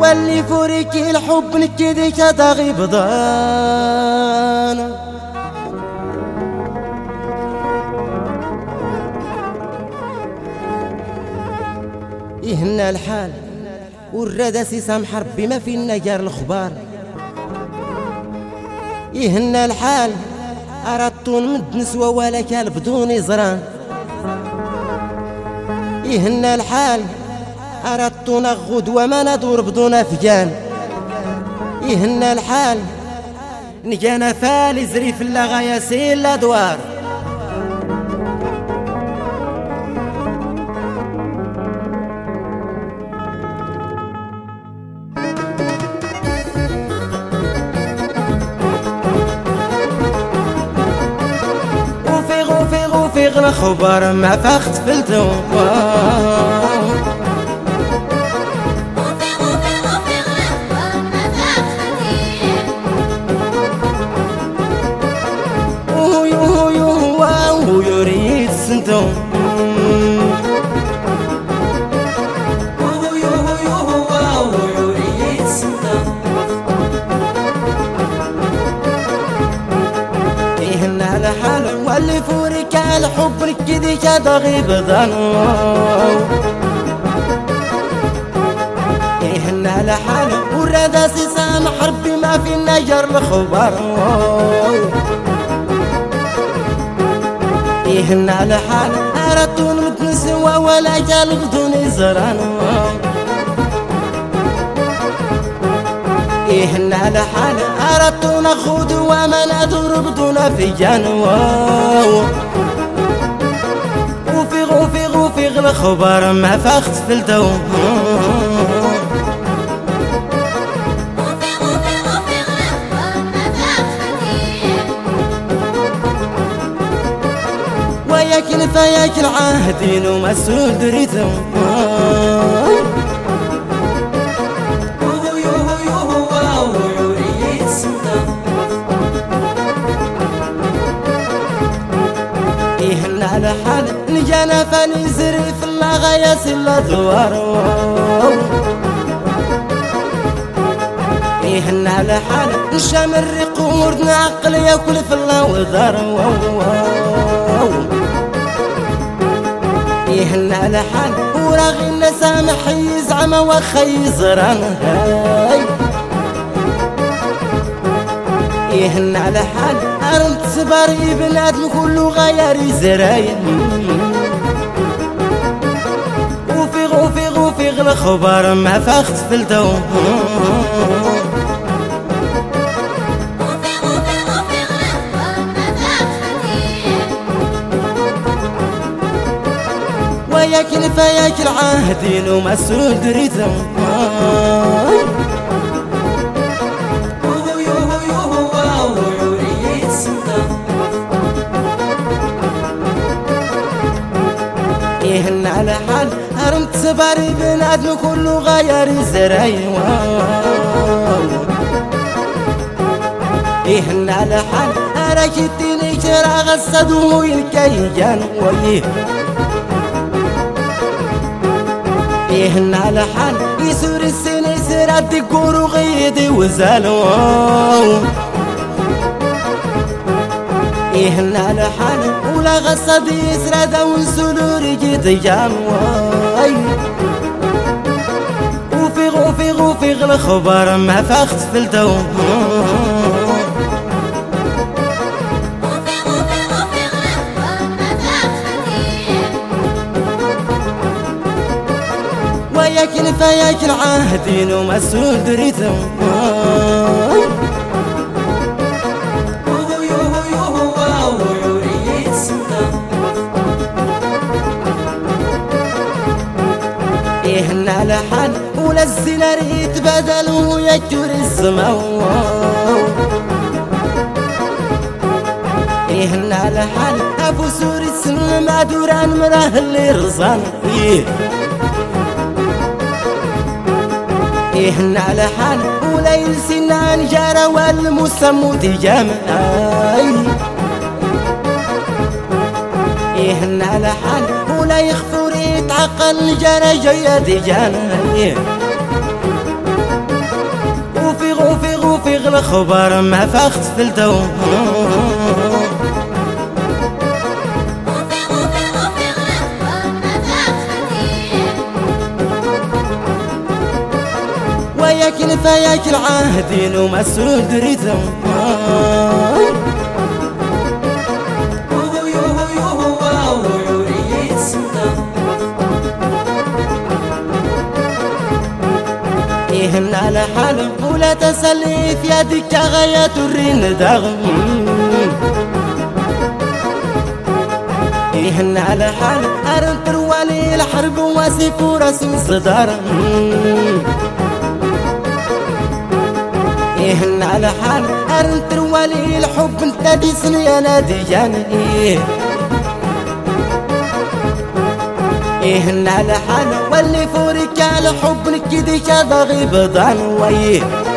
واللي فوريك الحب نكدي كتغيب ضان يهنا الحال والردى سامح ربي ما فينا جار الخبار. يهنا الحال أردتون مد نسوى ولا كال بدون زران. يهنا الحال أردتون غد وما ندور بدون فجان. يهنا الحال نجانا فالي زري في اللغايا سيل الأدوار. وفيغ الخبر ما فاخت فلتو ويريد سنتو ويريد سنتو يهنا لحال واللي فورك الحب نكدي كتغيب ضن. يهنا لحال والردى سامح ربي ما فينا جر الخبر. يهنا لحال أردتون متنسوى ولا جال بدون زران. يهنا لحال أردتون أخذ وما ندور بدون فجان. وفيغ الخبر ما فاخت فلتو وياكل فياكل عهدين ومسؤول دريتو. يهنا لحال نجانا فاني زري في اللغايا سلا دوار. يهنا لحال نشام الريق وردنا عقل ياكل في الله وذار. يهنا لحال وراغينا سامح يزعم وخي زران. يهنا لحال أرنت صباري بنادم كله غير زراين. وفيغ الخبر ما فاخت فلتو وياكل فياكل عهدين ومسؤول دريتو. يهنا لحال هرمت صباري بنادم كله غير زراي. يهنا لحال أراكتني ترى غصدو الكيجان. يهنا لحال يسور السنة سرات الكورو غيدي وزالو. يهنا لحال ولا غصد يسرد ونسولو رجيت جام. وفيغ الخبر ما فاخت فلتو وياكل فياكل عهدين ومسؤول دريتو. يهنا لحال ولا الزنا ريت بدل ويكتر السما. يهنا لحال أبو سوري السن ما دوران مراه اللي رزان. يهنا لحال ولا يلسنا نجارة والمسمو تجام. يهنا لحال ولا يخفور يتعقل جانا جيا ديجان. الخبر ما فاخت في الدو وياكل فياكل عاهدين ومسرود ريتم يهن على حالم ولا تسلي في يدك غاية الرين داغم يهن على حالم أرنت روالي الحرب واسف ورسم صدار يهن على حالم أرنت روالي الحب انت دي سني أنا دياني يهن على حاله واللي فورك على حب نكدي كذا غيب ضان ويه